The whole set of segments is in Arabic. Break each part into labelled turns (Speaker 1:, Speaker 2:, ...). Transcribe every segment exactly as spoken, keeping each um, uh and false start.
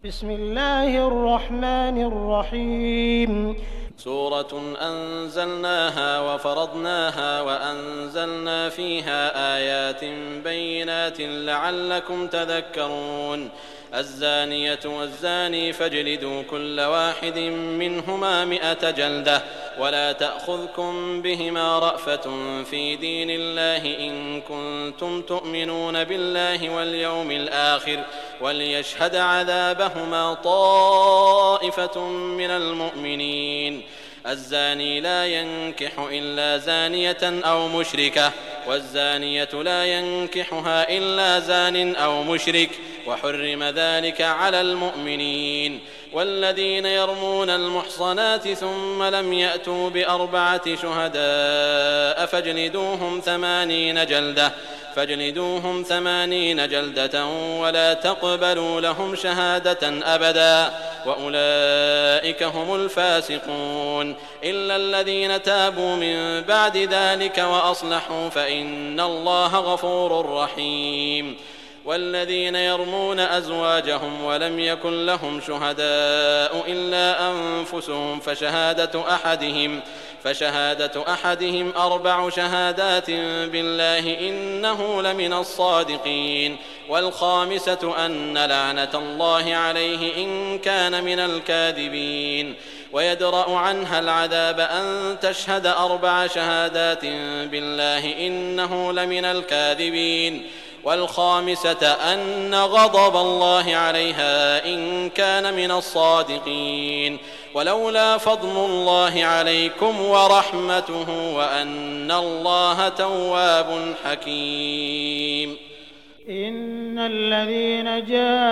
Speaker 1: بسم الله الرحمن الرحيم.
Speaker 2: سورة أنزلناها وفرضناها وأنزلنا فيها آيات بينات لعلكم تذكرون. الزانية والزاني فاجلدوا كل واحد منهما مئة جلدة ولا تأخذكم بهما رأفة في دين الله إن كنتم تؤمنون بالله واليوم الآخر وليشهد عذابهما طائفة من المؤمنين. الزاني لا ينكح إلا زانية أو مشركة والزانية لا ينكحها إلا زان أو مشرك وحرم ذلك على المؤمنين. والذين يرمون المحصنات ثم لم يأتوا بأربعة شهداء فاجلدوهم ثمانين جلدة فاجلدوهم ثمانين جلدة ولا تقبلوا لهم شهادة أبدا وأولئك هم الفاسقون إلا الذين تابوا من بعد ذلك وأصلحوا فإن الله غفور رحيم. والذين يرمون أزواجهم ولم يكن لهم شهداء إلا أنفسهم فشهادة أحدهم فشهادة أحدهم أربع شهادات بالله إنه لمن الصادقين. والخامسة أن لعنة الله عليه إن كان من الكاذبين. ويدرأ عنها العذاب أن تشهد أربع شهادات بالله إنه لمن الكاذبين. والخامسة أن غضب الله عليها إن كان من الصادقين. ولولا فضل الله عليكم ورحمته وأن الله تواب حكيم.
Speaker 1: إن الذين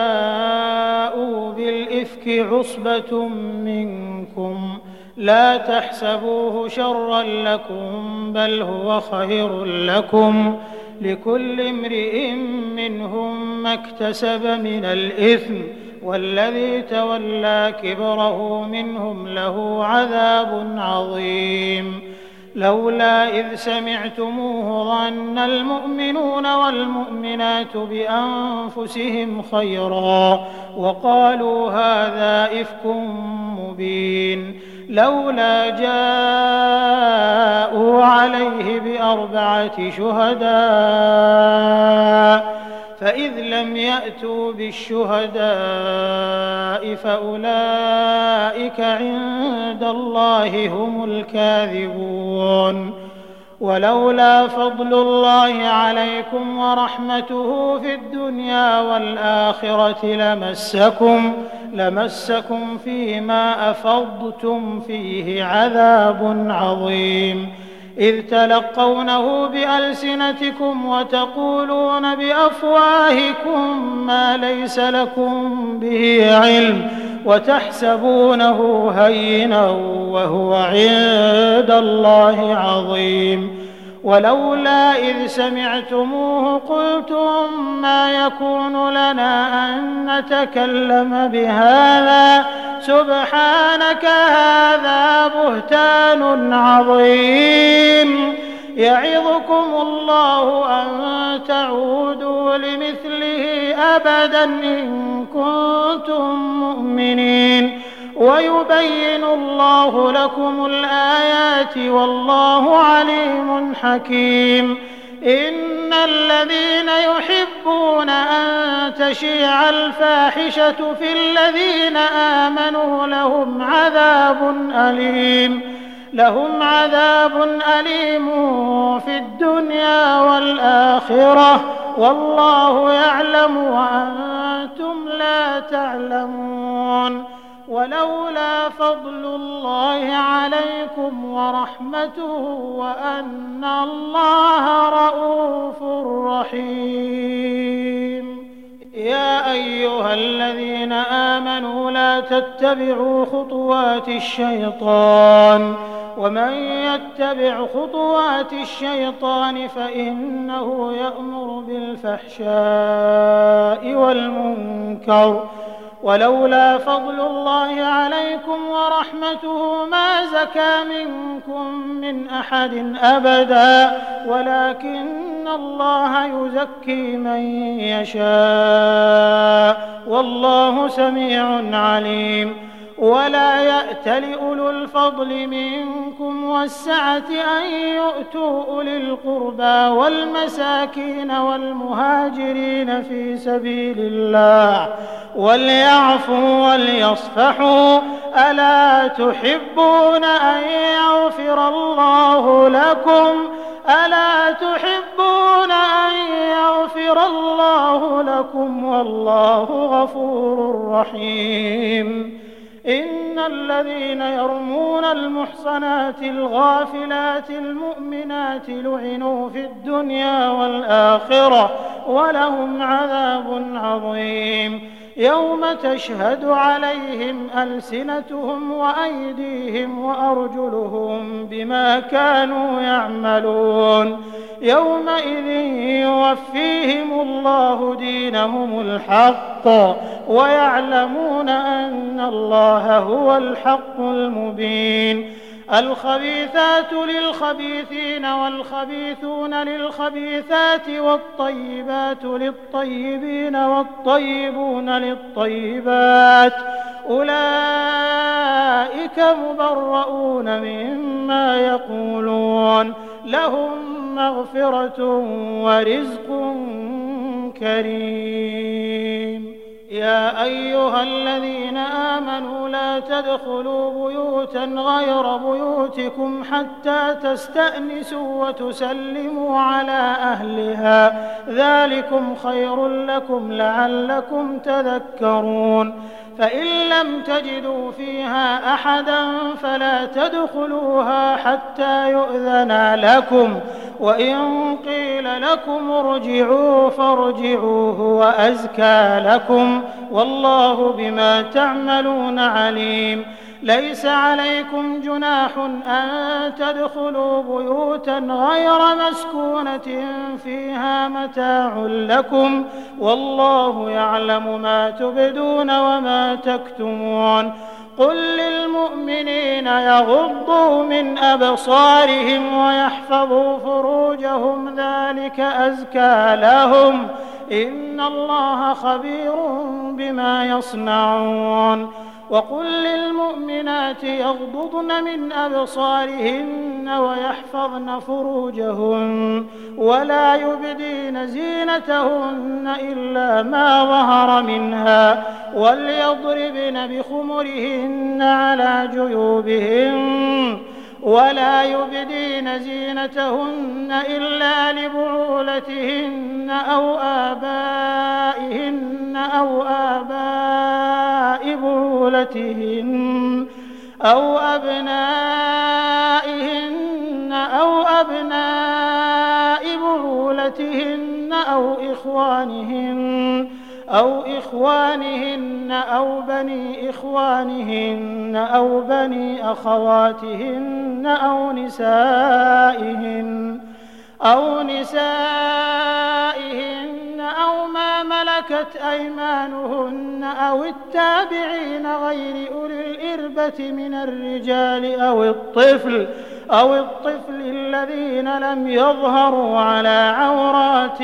Speaker 1: جاءوا بالإفك عصبة منكم لا تحسبوه شرا لكم بل هو خير لكم لكل امرئ منهم ما اكتسب من الإثم والذي تولى كبره منهم له عذاب عظيم. لولا إذ سمعتموه ظن المؤمنون والمؤمنات بأنفسهم خيرا وقالوا هذا إفك مبين. لولا جاءوا عليه بأربعة شهداء فإذ لم يأتوا بالشهداء فأولئك عند الله هم الكاذبون. ولولا فضل الله عليكم ورحمته في الدنيا والآخرة لمسكم لمسكم فيما أفضتم فيه عذاب عظيم. إذ تلقونه بألسنتكم وتقولون بأفواهكم ما ليس لكم به علم وتحسبونه هينا وهو عند الله عظيم. ولولا إذ سمعتموه قلتم ما يكون لنا أن نتكلم بهذا سبحانك هذا بهتان عظيم. يعظكم الله أن تعودوا لمثله أبدا إن كنتم مؤمنين ويبين الله لكم الآيات والله عليم حكيم. إن الذين يحبون أن تشيع الفاحشة في الذين آمنوا لهم عذاب أليم لهم عذاب أليم في الدنيا والآخرة والله يعلم وأنتم لا تعلمون. ولولا فضل الله عليكم ورحمته وأن الله رءوف رحيم. يا أيها الذين آمنوا لا تتبعوا خطوات الشيطان ومن يتبع خطوات الشيطان فإنه يأمر بالفحشاء والمنكر ولولا فضل الله عليكم ورحمته ما زكى منكم من أحد أبدا ولكن الله يزكي من يشاء والله سميع عليم. ولا يأتل أولو الفضل منكم والسعة أن يؤتوا أولي القربى والمساكين والمهاجرين في سبيل الله وليعفوا وليصفحوا ألا تحبون أن يغفر الله لكم ألا تحبون أن يغفر الله لكم والله غفور رحيم. إن الذين يرمون المحصنات الغافلات المؤمنات لعنوا في الدنيا والآخرة ولهم عذاب عظيم يوم تشهد عليهم ألسنتهم وأيديهم وأرجلهم بما كانوا يعملون يومئذ يوفيهم الله دينهم الحق ويعلمون أن الله هو الحق المبين. الخبيثات للخبيثين والخبيثون للخبيثات والطيبات للطيبين والطيبون للطيبات أولئك مبرؤون مما يقولون لهم مغفرة ورزق كريم. يا أيها الذين آمنوا لا تدخلوا بيوتا غير بيوتكم حتى تستأنسوا وتسلموا على أهلها ذلكم خير لكم لعلكم تذكرون. فإن لم تجدوا فيها أحدا فلا تدخلوها حتى يؤذن لكم وإن قيل لكم ارجعوا فارجعوا هو أزكى لكم والله بما تعملون عليم. ليس عليكم جناح أن تدخلوا بيوتا غير مسكونة فيها متاع لكم والله يعلم ما تبدون وما تكتمون. قل للمؤمنين يغضوا من أبصارهم ويحفظوا فروجهم ذلك أزكى لهم إن الله خبير بما يصنعون. وقل للمؤمنات يغضضن من أبصارهن ويحفظن فروجهن ولا يبدين زينتهن إلا ما ظهر منها وليضربن بخمرهن على جيوبهن ولا يبدين زينتهن إلا لبعولتهن أو آبائهن أو آباء بعولتهن أو أبنائهن أو أبناء بعولتهن أو إخوانهن أو إخوانهن أو بني إخوانهن أو بني أخواتهن أو نسائهن أو نسائهن أو ما ملكت أيمانهن أو التابعين غير أولي الإربة من الرجال أو الطفل أو الطفل الذين لم يظهروا على عورات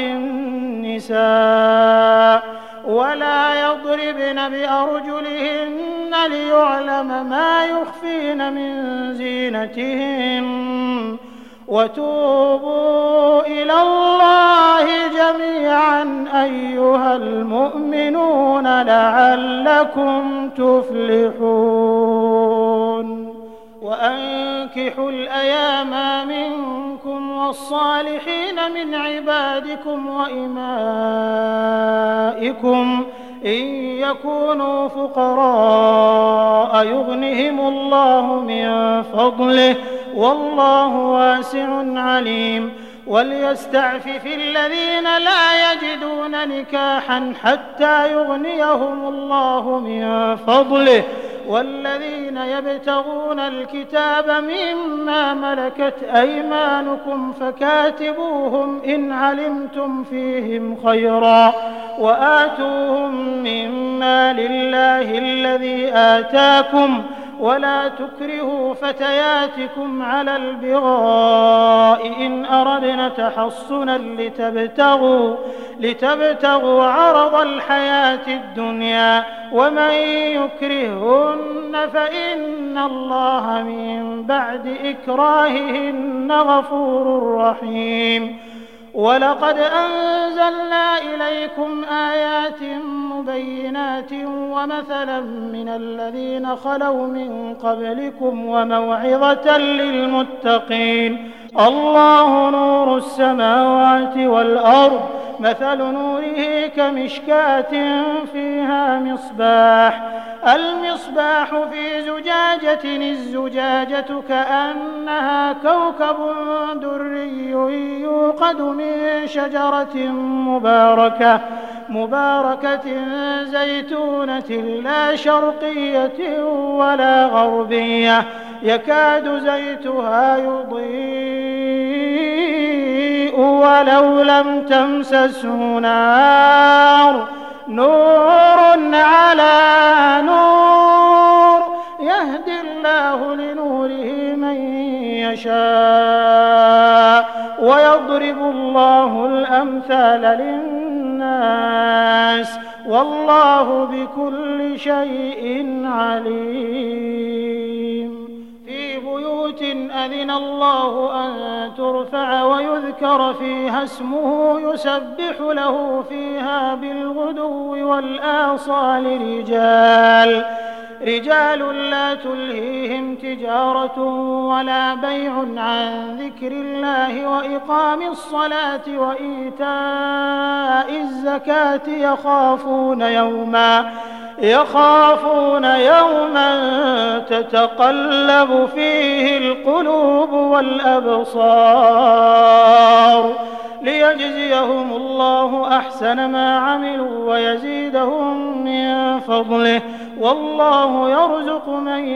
Speaker 1: النساء ولا يضربن بأرجلهن ليعلم ما يخفين من زينتهن وتوبوا إلى الله جميعا أيها المؤمنون لعلكم تفلحون. وأنكحوا الأيام منكم والصالحين من عبادكم وإمائكم إن يكونوا فقراء يغنهم الله من فضله والله واسع عليم. وليستعفف الذين لا يجدون نكاحا حتى يغنيهم الله من فضله والذين يبتغون الكتاب مما ملكت أيمانكم فكاتبوهم إن علمتم فيهم خيرا وآتوهم مما لله الذي آتاكم ولا تكرهوا فتياتكم على البغاء إن أردنا تحصنا لتبتغوا, لتبتغوا عرض الحياة الدنيا ومن يكرههن فإن الله من بعد إكراههن غفور رحيم. ولقد أنزلنا إليكم آيات مبينات ومثلا من الذين خلوا من قبلكم وموعظة للمتقين. الله نور السماوات والأرض مثل نوره كمشكاة فيها مصباح المصباح في زجاجة الزجاجة كأنها كوكب دري يوقد من شجرة مباركة مباركة زيتونة لا شرقية ولا غربية يكاد زيتها يضيء ولو لم تمسسه نار نور على نور يهدي الله لنوره من يشاء ويضرب الله الأمثال للناس والله بكل شيء عليم. في بيوت أذن الله أن ترفع ويذكر فيها اسمه يسبح له فيها بالغدو والآصال رجال رجال لا تلهيهم تجارة ولا بيع عن ذكر الله وإقام الصلاة وإيتاء الزكاة يخافون يوما يخافون يوما تتقلب فيه القلوب والأبصار ليجزيهم الله أحسن ما عملوا ويزيدهم من فضله والله يرزق من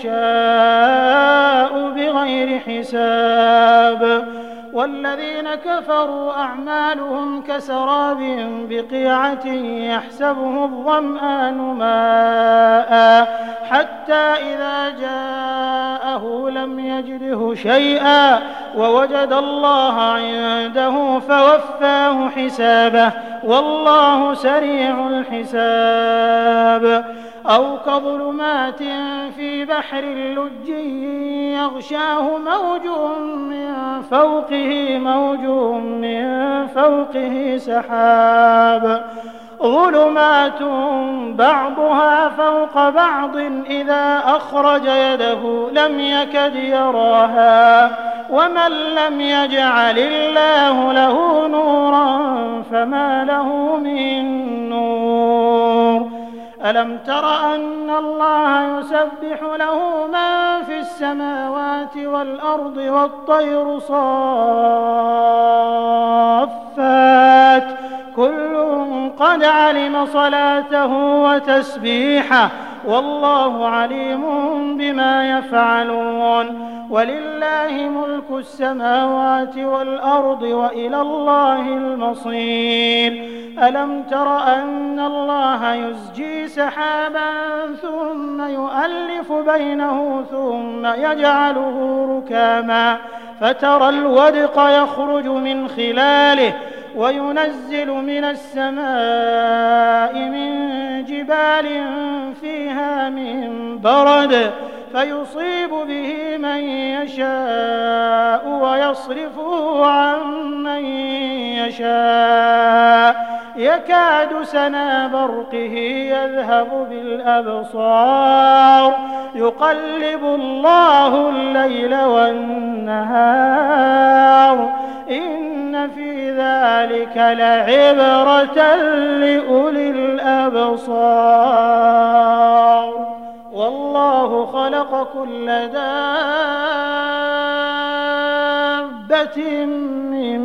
Speaker 1: يشاء بغير حساب. والذين كفروا أعمالهم كسراب بقيعة يحسبه الظمآن ماء حتى إذا جاءه لم يجده شيئا ووجد الله عنده فوفاه حسابه والله سريع الحساب. أو كظلمات في بحر اللج يغشاه موج من فوقه موج من فوقه سحاب ظلمات بعضها فوق بعض إذا أخرج يده لم يكد يراها ومن لم يجعل الله له نورا فما له من نور. ألم تر أن الله يسبح له من في السماوات والأرض والطير صافات كل قد علم صلاته وتسبيحه والله عليم بما يفعلون. ولله ملك السماوات والأرض وإلى الله المصير. ألم تر أن الله يزجي سحابا ثم يؤلف بينه ثم يجعله ركاما فترى الودق يخرج من خلاله وينزل من السماء من جبال فيها من برد فيصيب به من يشاء ويصرفه عن من يشاء يكاد سنا برقه يذهب بالأبصار يقلب الله الليل والنهار إن في ذلك لعبرة لأولي الأبصار. والله خلق كل دابة من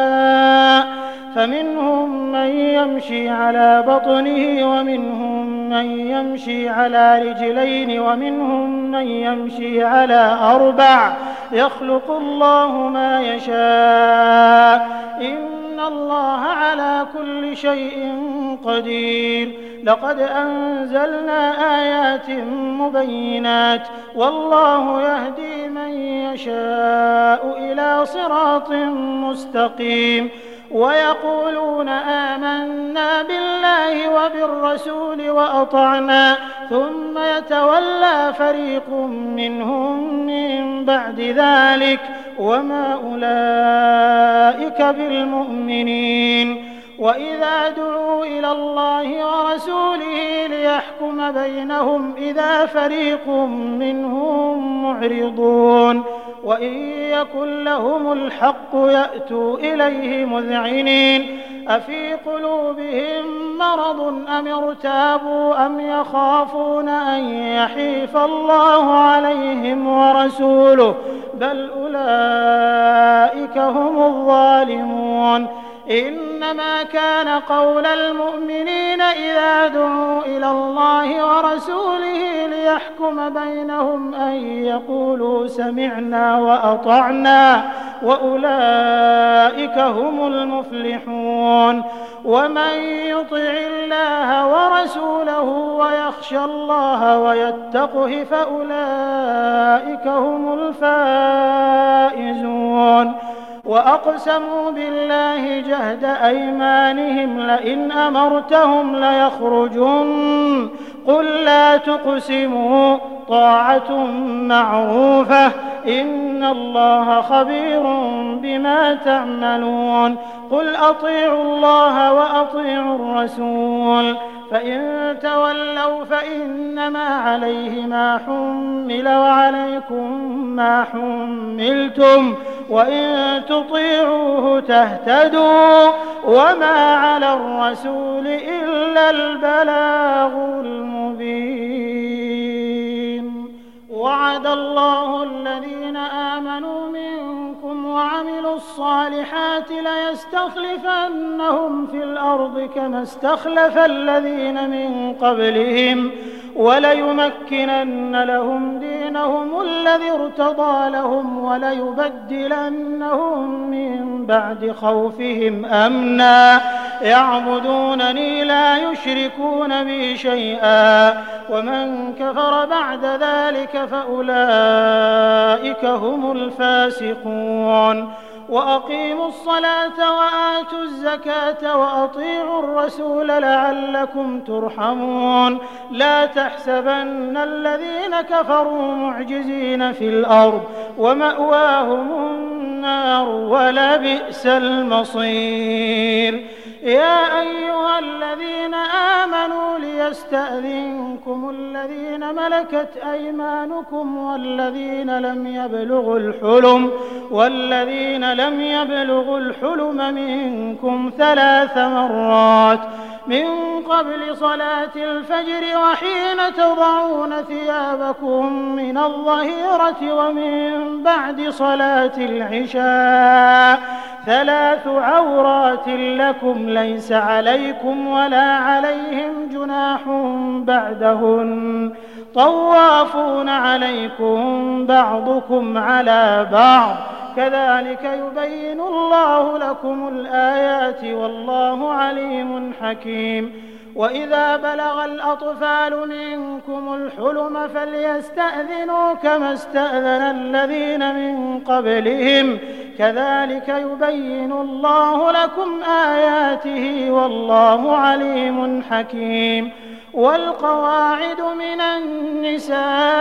Speaker 1: ماء فمنهم من يمشي على بطنه ومنهم من يمشي على رجلين ومنهم من يمشي على أربع يخلق الله ما يشاء إن الله على كل شيء قدير لقد أنزلنا آيات مبينات والله يهدي من يشاء إلى صراط مستقيم ويقولون آمنا بالله وبالرسول وأطعنا ثم يتولى فريق منهم من بعد ذلك وما أولئك بالمؤمنين وإذا دعوا إلى الله ورسوله ليحكم بينهم إذا فريق منهم معرضون وإن يكن لهم الحق يأتوا إليه مذعنين أفي قلوبهم مرض أم ارتابوا أم يخافون أن يحيف الله عليهم ورسوله بل أولئك هم الظالمون إنما كان قول المؤمنين إذا دعوا إلى الله ورسوله ليحكم بينهم أن يقولوا سمعنا وأطعنا وأولئك هم المفلحون ومن يطع الله ورسوله ويخشى الله ويتقه فأولئك هم الفائزون وأقسموا بالله جهد أيمانهم لئن أمرتهم ليخرجن قل لا تقسموا طاعة معروفة إن الله خبير بما تعملون قل أطيعوا الله وأطيعوا الرسول فإن تولوا فإنما عليه ما حمل وعليكم ما حملتم وإن تطيعوه تهتدوا وما على الرسول إلا البلاغ المبين وعد الله الذين آمنوا منكم وعملوا الصالحات ليستخلفنهم في الأرض كما استخلف الذين من قبلهم وليمكنن لهم دينهم الذي ارتضى لهم وليبدلنهم من بعد خوفهم أمنا يعبدونني لا يشركون بي شيئا ومن كفر بعد ذلك فأولئك هم الفاسقون وأقيموا الصلاة وآتوا الزكاة وأطيعوا الرسول لعلكم ترحمون لا تحسبن الذين كفروا معجزين في الأرض ومأواهم النار ولبئس المصير يا أيها الذين آمنوا ليستأذنكم الذين ملكت أيمانكم والذين لم يبلغوا الحلم والذين لم يبلغوا الحلم منكم ثلاث مرات من قبل صلاة الفجر وحين تضعون ثيابكم من الظهيرة ومن بعد صلاة العشاء ثلاث عورات لكم ليس عليكم ولا عليهم جناح بعدهن طوافون عليكم بعضكم على بعض كذلك يبين الله لكم الآيات والله عليم حكيم وإذا بلغ الأطفال منكم الحلم فليستأذنوا كما استأذن الذين من قبلهم كذلك يبين الله لكم آياته والله عليم حكيم والقواعد من النساء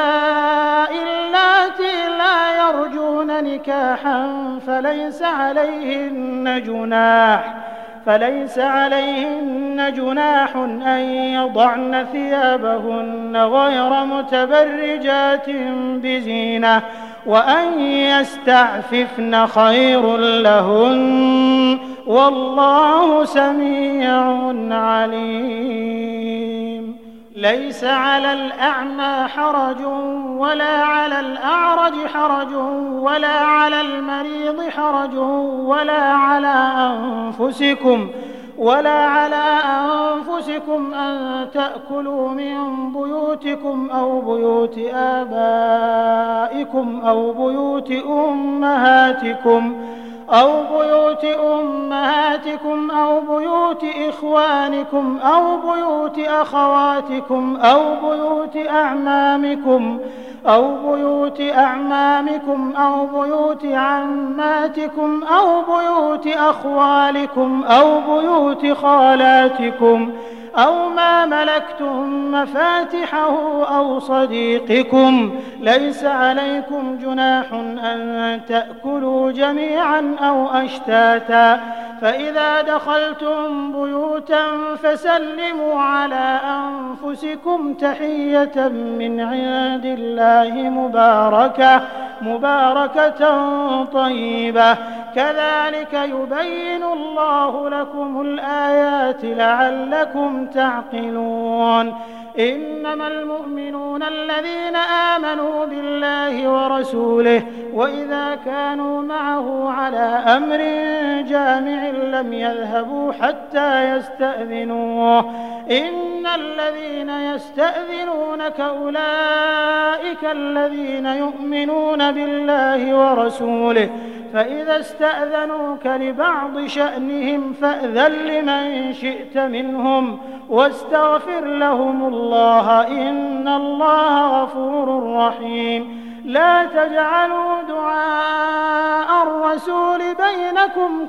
Speaker 1: اللاتي لا يرجون نكاحا فليس عليهن جناح فليس عليهن جناح أن يضعن ثيابهن غير متبرجات بزينة وأن يستعففن خير لهن والله سميع عليم ليس على الأعمى حرج ولا على الأعرج حرج ولا على المريض حرج ولا على أنفسكم ولا على أنفسكم أن تأكلوا من بيوتكم أو بيوت آبائكم أو بيوت أمهاتكم أو بيوت أمهاتكم أو بيوت إخوانكم أو بيوت أخواتكم أو بيوت أعمامكم أو بيوت أعمامكم أو بيوت عماتكم أو بيوت أخوالكم أو بيوت خالاتكم أو ما ملكتم مفاتحه أو صديقكم. ليس عليكم جناح أن تأكلوا جميعا أو أشتاتا، فإذا دخلتم بيوتا فسلموا على أنفسكم تحية من عند الله مباركة مباركة طيبة، كذلك يبين الله لكم الآيات لعلكم تعقلون. إنما المؤمنون الذين آمنوا بالله ورسوله وإذا كانوا معه على أمر جامع لم يذهبوا حتى يستأذنوه. إن الذين يستأذنونك أولئك الذين يؤمنون بالله ورسوله، فإذا استأذنوك لبعض شأنهم فأذن لمن شئت منهم واستغفر لهم الله إن الله غفور رحيم. لا تجعلوا دعاء الرسول بينكم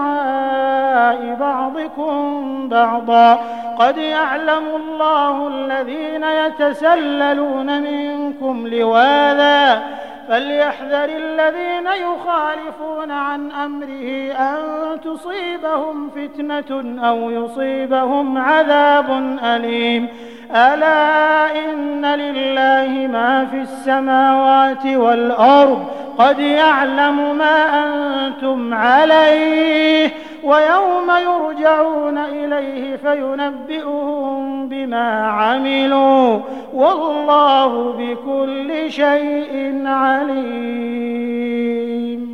Speaker 1: كدعاء بعضكم بعضا، قد يعلم الله الذين يتسللون منكم لواذا، فليحذر الذين يخالفون عن أمره أن تصيبهم فتنة أو يصيبهم عذاب أليم. ألا إن لله ما في السماوات والأرض، قد يعلم ما أنتم عليه، ويوم يرجعون إليه فينبئهم بما عملوا، والله بكل شيء عليم.